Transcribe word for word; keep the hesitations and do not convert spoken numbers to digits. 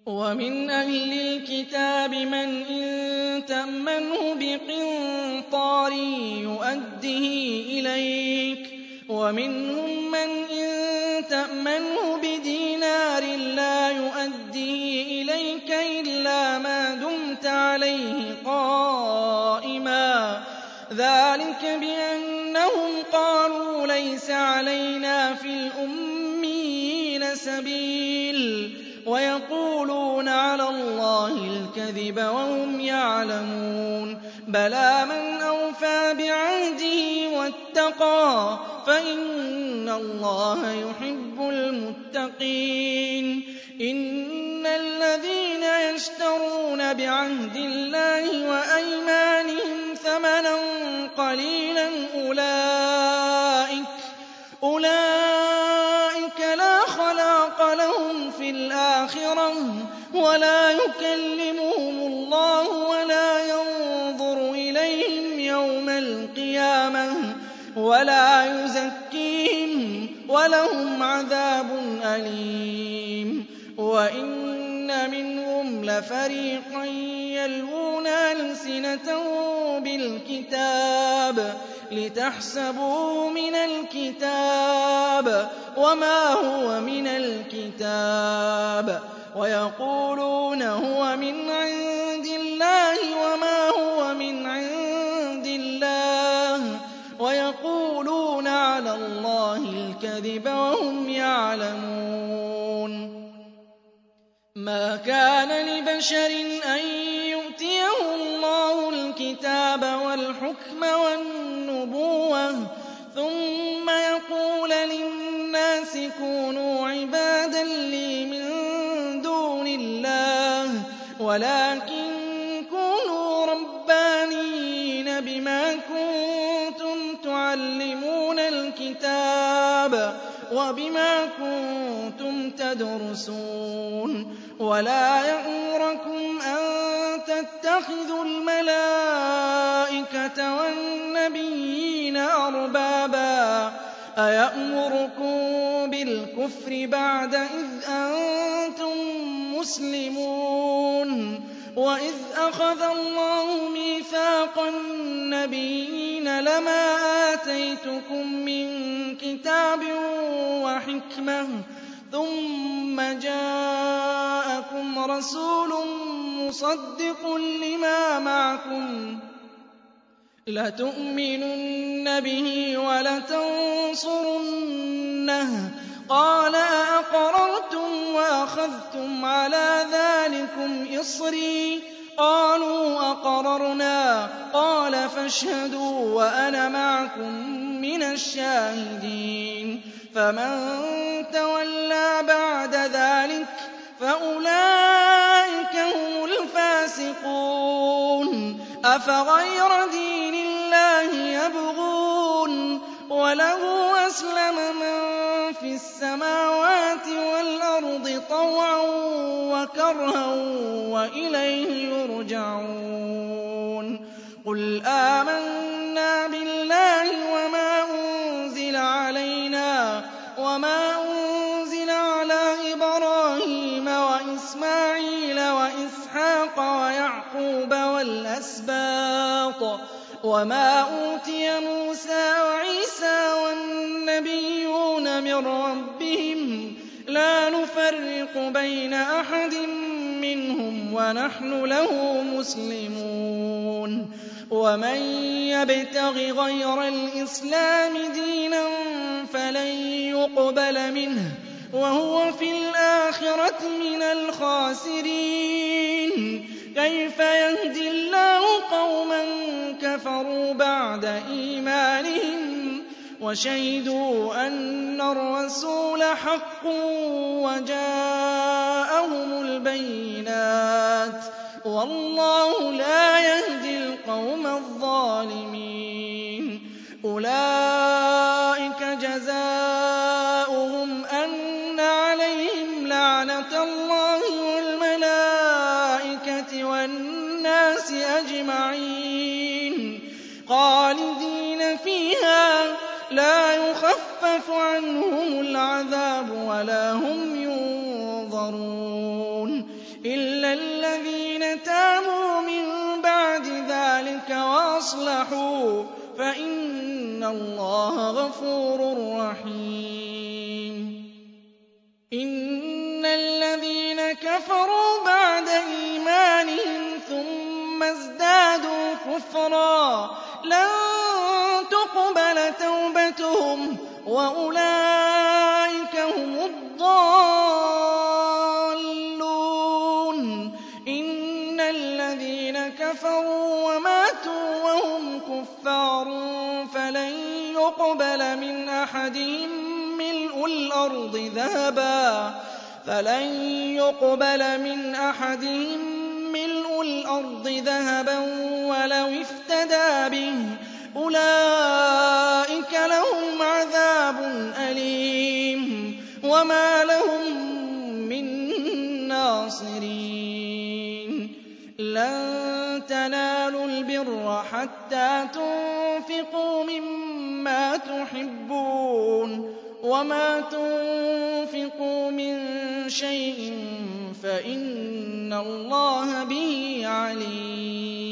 وَمِنْ أَهْلِ الْكِتَابِ مَنْ إِن تَأْمَنْهُ بِقِنطَارٍ يُؤَدِّهِ إِلَيْكَ وَمِنْهُم مَّنْ إِن تَأْمَنْهُ بِدِينَارٍ لَّا يُؤَدِّهِ إِلَيْكَ إِلَّا مَا دُمْتَ عَلَيْهِ قَائِمًا ۗ ذَٰلِكَ بِأَنَّهُمْ قَالُوا لَيْسَ عَلَيْنَا فِي الْأُمِّيِّينَ سَبِيلٌ وَيَقُولُونَ عَلَى اللَّهِ الْكَذِبَ وَهُمْ يَعْلَمُونَ بَلَىٰ مَنْ أَوْفَىٰ بِعَهْدِهِ وَاتَّقَىٰ فَإِنَّ اللَّهَ يُحِبُّ الْمُتَّقِينَ إِنَّ الَّذِينَ يَشْتَرُونَ بِعَهْدِ اللَّهِ وَأَيْمَانِهِمْ ثَمَنًا قَلِيلًا أُولَٰئِكَ أُولَٰئِكَ لَا خَلَاقَ لَهُمْ فِي الْآخِرَةِ وَلَا يُكَلِّمُهُمُ اللَّهُ وَلَا يَنظُرُ إِلَيْهِمْ يَوْمَ الْقِيَامَةِ وَلَا يُزَكِّيهِمْ وَلَهُمْ عَذَابٌ أَلِيمٌ وَإِنَّ مِنْهُمْ لَفَرِيقًا يَلْوُونَ أَلْسِنَتَهُم بِالْكِتَابِ لِتَحْسَبُوهُ مِنَ الْكِتَابِ وَمَا هُوَ مِنَ الْكِتَابِ وَيَقُولُونَ هُوَ مِنْ عِندِ اللَّهِ وَمَا هُوَ مِنْ عِندِ اللَّهِ وَيَقُولُونَ عَلَى اللَّهِ الْكَذِبَ وَهُمْ يَعْلَمُونَ مَا كَانَ لِبَشَرٍ أَن يُؤْتِيَهُ اللَّهُ الْكِتَابَ وَالْحُكْمَ وَالنُّبُوَّةَ ثُمَّ يَقُولَ لِلنَّاسِ كُونُوا عِبَادًا لِّي مِن دُونِ اللَّهِ وَلَٰكِن كُونُوا رَبَّانِيِّينَ بِمَا كُنتُمْ تُعَلِّمُونَ الْكِتَابَ وَبِمَا كُنتُمْ تَدْرُسُونَ وَلَا يَأْمُرَكُمْ أَن تَتَّخِذُوا الْمَلَائِكَةَ وَالنَّبِيِّينَ أَرْبَابًا ۗ أَيَأْمُرُكُم بِالْكُفْرِ بَعْدَ إِذْ أَنتُم مُّسْلِمُونَ وَإِذْ أَخَذَ اللَّهُ مِيثَاقَ النَّبِيِّينَ لَمَا آتَيْتُكُم مِّن كِتَابٍ وَحِكْمَةٍ ثُمَّ جَاءَكُمْ رَسُولٌ مُّصَدِّقٌ لِّمَا مَعَكُمْ لَتُؤْمِنُنَّ بِهِ وَلَتَنصُرُنَّهُ ۚ قَالَ أَأَقْرَرْتُمْ وَأَخَذْتُمْ عَلَىٰ ذَٰلِكُمْ إِصْرِي ۖ قَالُوا أَقْرَرْنَا ۚ قَالَ فَاشْهَدُوا وَأَنَا مَعَكُم مِّنَ الشَّاهِدِينَ فَمَن تَوَلَّىٰ بَعْدَ ذَٰلِكَ فَأُولَٰئِكَ هُمُ الْفَاسِقُونَ أَفَغَيْرَ دِينِ اللَّهِ يَبْغُونَ وَلَهُ أَسْلَمَ مَن فِي السَّمَاوَاتِ وَالْأَرْضِ طَوْعًا وَكَرْهًا وَإِلَيْهِ يُرْجَعُونَ قُلْ آمَنَّا بِاللَّهِ وَمَا أُنزِلَ عَلَيْنَا وَمَا أُنزِلَ عَلَىٰ إِبْرَاهِيمَ وَإِسْمَاعِيلَ وَإِسْحَاقَ وَيَعْقُوبَ وَالْأَسْبَاطِ وَمَا أُوتِيَ مُوسَىٰ وَعِيسَىٰ وَالنَّبِيُّونَ مِن رَّبِّهِمْ لَا نُفَرِّقُ بَيْنَ أَحَدٍ مِّنْهُمْ وَنَحْنُ لَهُ مُسْلِمُونَ وَمَن يَبْتَغِ غَيْرَ الْإِسْلَامِ دِينًا فَلَن يُقْبَلَ مِنْهُ وَهُوَ في الْآخِرَةِ مِنَ الْخَاسِرِينَ كَيْفَ يَهْدِي اللَّهُ قَوْمًا كَفَرُوا بَعْدَ إِيمَانِهِمْ وَشَهِدُوا أَنَّ الرَّسُولَ حَقٌّ وَجَاءَهُمُ الْبَيِّنَاتُ ۚ وَاللَّهُ لَا يَهْدِي الْقَوْمَ الظَّالِمِينَ أُولَٰئِكَ جَزَاؤُهُمْ أَنَّ عَلَيْهِمْ لَعْنَةَ اللَّهِ وَالْمَلَائِكَةِ وَالنَّاسِ أَجْمَعِينَ خَالِدِينَ فِيهَا لَا يُخَفَّفُ عَنْهُمُ الْعَذَابُ وَلَا هُمْ يُنظَرُونَ وَأَصْلَحُوا فَإِنَّ اللَّهَ غَفُورٌ رَّحِيمٌ إِنَّ الَّذِينَ كَفَرُوا بَعْدَ إِيمَانِهِمْ ثُمَّ ازْدَادُوا كُفْرًا لَّن تُقْبَلَ تَوْبَتُهُمْ وَأُولَٰئِكَ هُمُ الضَّالُّونَ إِنَّ الَّذِينَ كَفَرُوا وَمَاتُوا وَهُمْ كُفَّارٌ فَلَن يُقْبَلَ مِنْ أَحَدِهِم مِّلْءُ الْأَرْضِ ذَهَبًا فَلَن يُقْبَلَ مِنْ أَحَدِهِم مِّلْءُ الْأَرْضِ ذَهَبًا وَلَوِ افْتَدَىٰ بِهِ أُولَٰئِكَ لَهُمْ عَذَابٌ أَلِيمٌ وَمَا لَهُم مِّن نَّاصِرِينَ لَن تَنَالُوا الْبِرَّ حَتَّىٰ تُنفِقُوا مِمَّا تُحِبُّونَ وَمَا تُنفِقُوا مِن شَيْءٍ فَإِنَّ اللَّهَ بِهِ عَلِيمٌ